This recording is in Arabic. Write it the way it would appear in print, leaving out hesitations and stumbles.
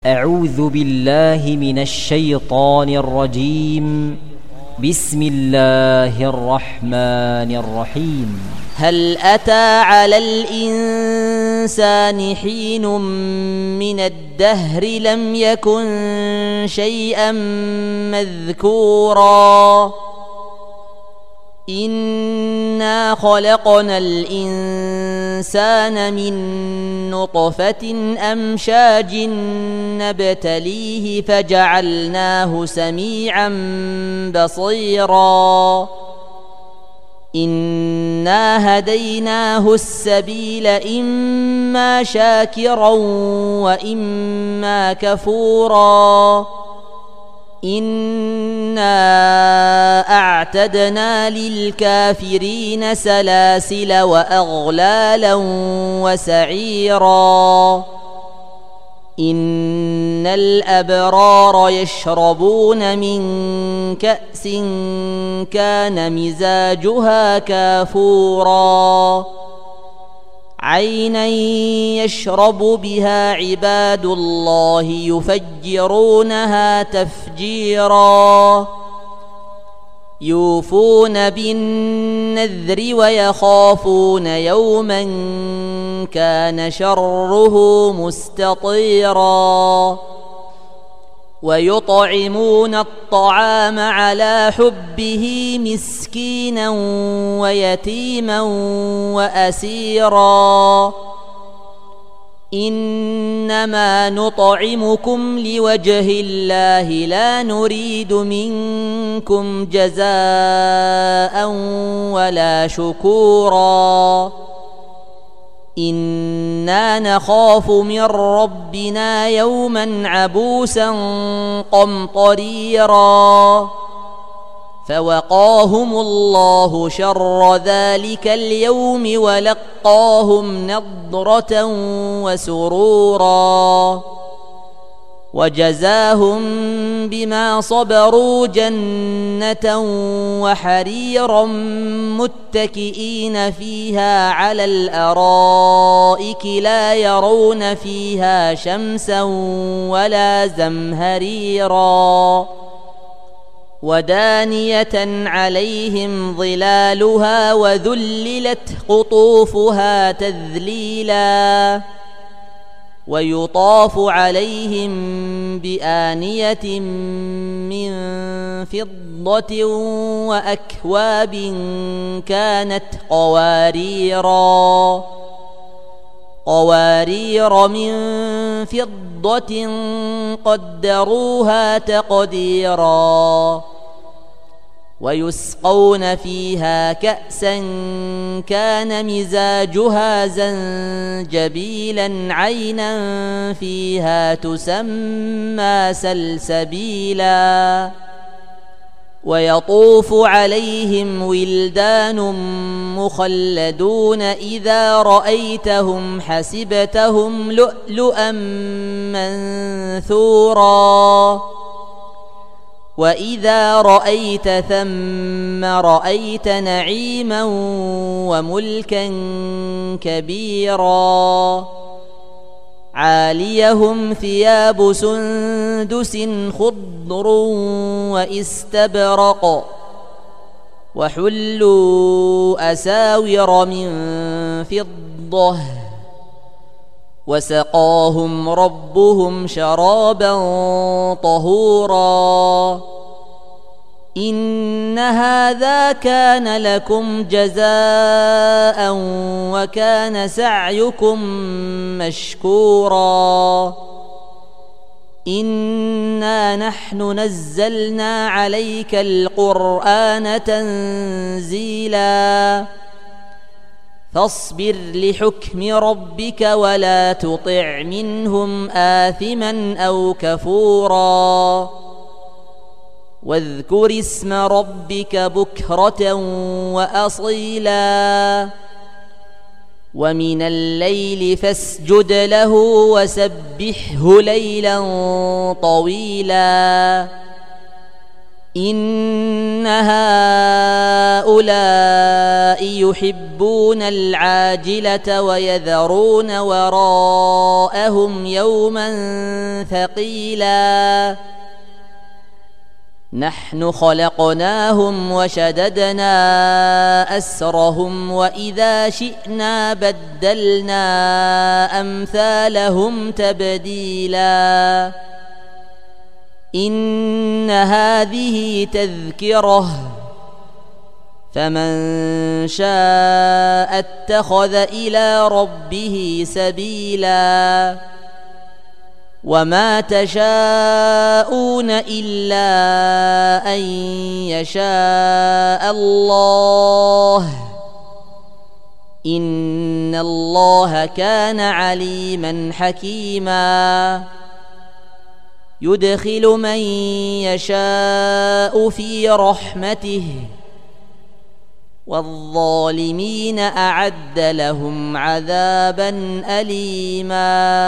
أعوذ بالله من الشيطان الرجيم. بسم الله الرحمن الرحيم. هل أتى على الإنسان حين من الدهر لم يكن شيئا مذكورا إنا خلقنا الإنسان من نطفة أمشاج نبتليه فجعلناه سميعا بصيرا إنا هديناه السبيل إما شاكرا وإما كفورا إنا أعتدنا للكافرين سلاسل وأغلالا وسعيرا إن الأبرار يشربون من كأس كان مزاجها كافورا عينا يشرب بها عباد الله يفجرونها تفجيرا يوفون بالنذر ويخافون يوما كان شره مستطيرا ويطعمون الطعام على حبه مسكينا ويتيما وأسيرا إنما نطعمكم لوجه الله لا نريد منكم جزاء ولا شكورا إنا نخاف من ربنا يوما عبوسا قمطريرا فوقاهم الله شر ذلك اليوم ولقاهم نضرة وسرورا وجزاهم بما صبروا جنة وحريرا متكئين فيها على الأرائك لا يرون فيها شمسا ولا زمهريرا ودانية عليهم ظلالها وذللت قطوفها تذليلا ويطاف عليهم بآنية من فضة وأكواب كانت قوارير من فضة قدروها تقديرا ويسقون فيها كأسا كان مزاجها زنجبيلا عينا فيها تسمى سلسبيلا ويطوف عليهم ولدان مخلدون إذا رأيتهم حسبتهم لؤلؤا منثورا وإذا رأيت ثم رأيت نعيما وملكا كبيرا عاليهم ثياب سندس خضر واستبرق وحلوا أساور من فضة وسقاهم ربهم شرابا طهورا إن هذا كان لكم جزاء وكان سعيكم مشكورا إنا نحن نزلنا عليك القرآن تنزيلا فاصبر لحكم ربك ولا تطع منهم آثما أو كفورا واذكر اسم ربك بكرة وأصيلا ومن الليل فاسجد له وسبحه ليلا طويلا إن هؤلاء يحبون العاجلة ويذرون وراءهم يوما ثقيلا نحن خلقناهم وشددنا أسرهم وإذا شئنا بدلنا أمثالهم تبديلا إن هذه تذكرة فمن شاء اتخذ إلى ربه سبيلا وما تشاءون إلا أن يشاء الله إن الله كان عليما حكيما يدخل من يشاء في رحمته والظالمين أعد لهم عذابا أليما